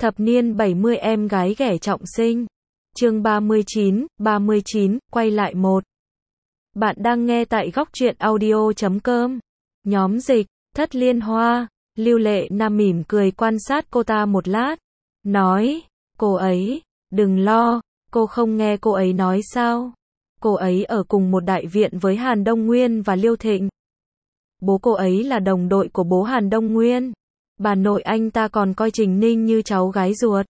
Thập niên 70 em gái ghẻ trọng sinh. Chương 39, quay lại một. Bạn đang nghe tại góc truyện audio.com. Nhóm dịch, Thất Liên Hoa. Lưu Lệ Na mỉm cười quan sát cô ta một lát. Nói, cô ấy, đừng lo, cô không nghe cô ấy nói sao? Cô ấy ở cùng một đại viện với Hàn Đông Nguyên và Liêu Thịnh. Bố cô ấy là đồng đội của bố Hàn Đông Nguyên. Bà nội anh ta còn coi Trình Ninh như cháu gái ruột.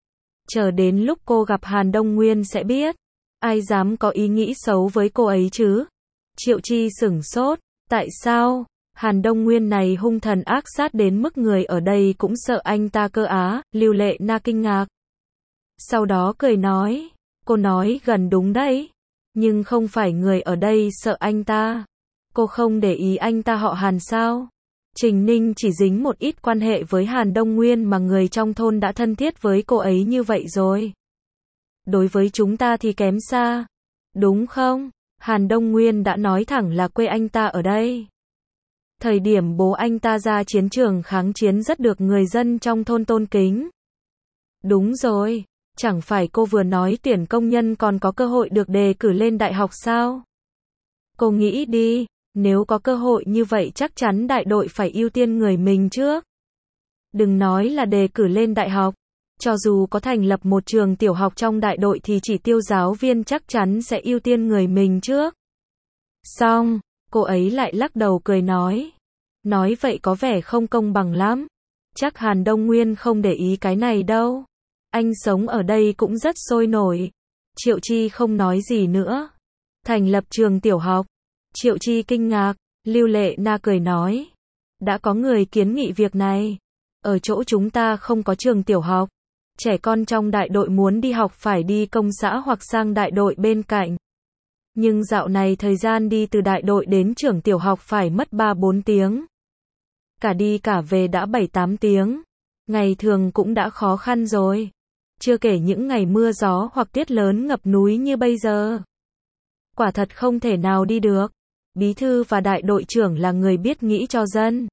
Chờ đến lúc cô gặp Hàn Đông Nguyên sẽ biết. Ai dám có ý nghĩ xấu với cô ấy chứ? Triệu Chi sửng sốt. Tại sao? Hàn Đông Nguyên này hung thần ác sát đến mức người ở đây cũng sợ anh ta cơ á. Lưu Lệ Na kinh ngạc. Sau đó cười nói. Cô nói gần đúng đấy. Nhưng không phải người ở đây sợ anh ta. Cô không để ý anh ta họ Hàn sao? Trình Ninh chỉ dính một ít quan hệ với Hàn Đông Nguyên mà người trong thôn đã thân thiết với cô ấy như vậy rồi. Đối với chúng ta thì kém xa. Đúng không? Hàn Đông Nguyên đã nói thẳng là quê anh ta ở đây. Thời điểm bố anh ta ra chiến trường kháng chiến rất được người dân trong thôn tôn kính. Đúng rồi. Chẳng phải cô vừa nói tuyển công nhân còn có cơ hội được đề cử lên đại học sao? Cô nghĩ đi. Nếu có cơ hội như vậy chắc chắn đại đội phải ưu tiên người mình trước. Đừng nói là đề cử lên đại học. Cho dù có thành lập một trường tiểu học trong đại đội thì chỉ tiêu giáo viên chắc chắn sẽ ưu tiên người mình trước. Xong, cô ấy lại lắc đầu cười nói. Nói vậy có vẻ không công bằng lắm. Chắc Hàn Đông Nguyên không để ý cái này đâu. Anh sống ở đây cũng rất sôi nổi. Triệu Chi không nói gì nữa. Thành lập trường tiểu học. Triệu Chi kinh ngạc, Lưu Lệ Na cười nói. Đã có người kiến nghị việc này. Ở chỗ chúng ta không có trường tiểu học. Trẻ con trong đại đội muốn đi học phải đi công xã hoặc sang đại đội bên cạnh. Nhưng dạo này thời gian đi từ đại đội đến trường tiểu học phải mất 3-4 tiếng. Cả đi cả về đã 7-8 tiếng. Ngày thường cũng đã khó khăn rồi. Chưa kể những ngày mưa gió hoặc tiết lớn ngập núi như bây giờ. Quả thật không thể nào đi được. Bí thư và đại đội trưởng là người biết nghĩ cho dân.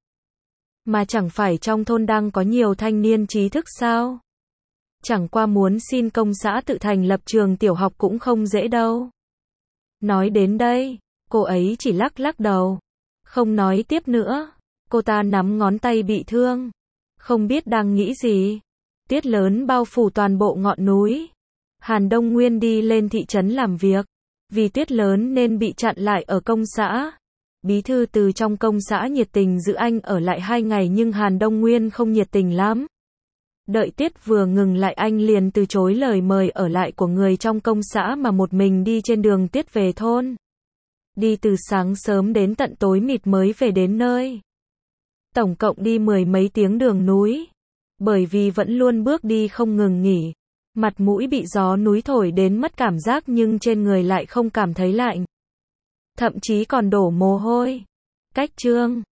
Mà chẳng phải trong thôn đang có nhiều thanh niên trí thức sao? Chẳng qua muốn xin công xã tự thành lập trường tiểu học cũng không dễ đâu. Nói đến đây, cô ấy chỉ lắc lắc đầu. Không nói tiếp nữa. Cô ta nắm ngón tay bị thương. Không biết đang nghĩ gì. Tiết lớn bao phủ toàn bộ ngọn núi. Hàn Đông Nguyên đi lên thị trấn làm việc. Vì tuyết lớn nên bị chặn lại ở công xã. Bí thư từ trong công xã nhiệt tình giữ anh ở lại 2 ngày nhưng Hàn Đông Nguyên không nhiệt tình lắm. Đợi tiết vừa ngừng lại anh liền từ chối lời mời ở lại của người trong công xã mà một mình đi trên đường tiết về thôn. Đi từ sáng sớm đến tận tối mịt mới về đến nơi. Tổng cộng đi 10 mấy tiếng đường núi. Bởi vì vẫn luôn bước đi không ngừng nghỉ. Mặt mũi bị gió núi thổi đến mất cảm giác nhưng trên người lại không cảm thấy lạnh. Thậm chí còn đổ mồ hôi. Cách chương